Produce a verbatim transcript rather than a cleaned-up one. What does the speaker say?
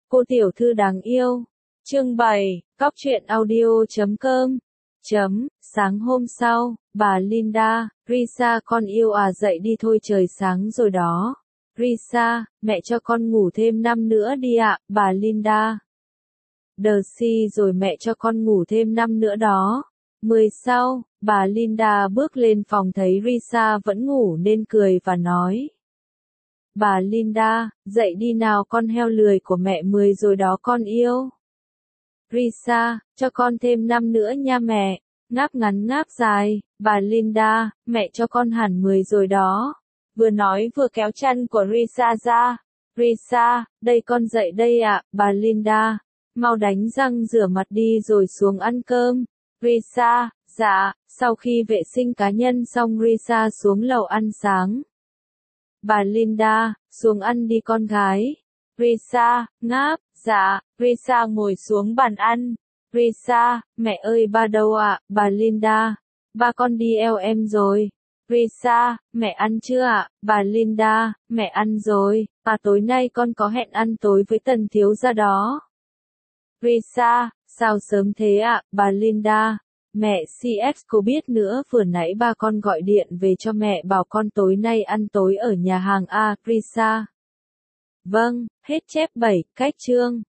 Cô tiểu thư đáng yêu. Chương bảy, Cóc truyện audio chấm com. Chấm, sáng hôm sau, bà Linda, Risa con yêu à dậy đi thôi trời sáng rồi đó. Risa, mẹ cho con ngủ thêm năm nữa đi ạ, bà Linda. Darcy rồi mẹ cho con ngủ thêm năm nữa đó. Mười sau, bà Linda bước lên phòng thấy Risa vẫn ngủ nên cười và nói. Bà Linda, dậy đi nào con heo lười của mẹ mười rồi đó con yêu. Risa, cho con thêm năm nữa nha mẹ. Ngáp ngắn ngáp dài, bà Linda, mẹ cho con hẳn mười rồi đó. Vừa nói vừa kéo chân của Risa ra. Risa, đây con dậy đây ạ, bà Linda. Mau đánh răng rửa mặt đi rồi xuống ăn cơm. Risa, dạ, sau khi vệ sinh cá nhân xong Risa xuống lầu ăn sáng. Bà Linda, xuống ăn đi con gái. Risa, ngáp, dạ, Risa ngồi xuống bàn ăn. Risa, mẹ ơi ba đâu ạ, bà Linda. Ba con đi eo em rồi. Risa, mẹ ăn chưa ạ, bà Linda, mẹ ăn rồi, à tối nay con có hẹn ăn tối với Tần thiếu gia đó. Risa, sao sớm thế ạ, bà Linda. Mẹ xê ét có biết nữa vừa nãy ba con gọi điện về cho mẹ bảo con tối nay ăn tối ở nhà hàng A, Risa. Vâng, hết chép bảy, cách chương.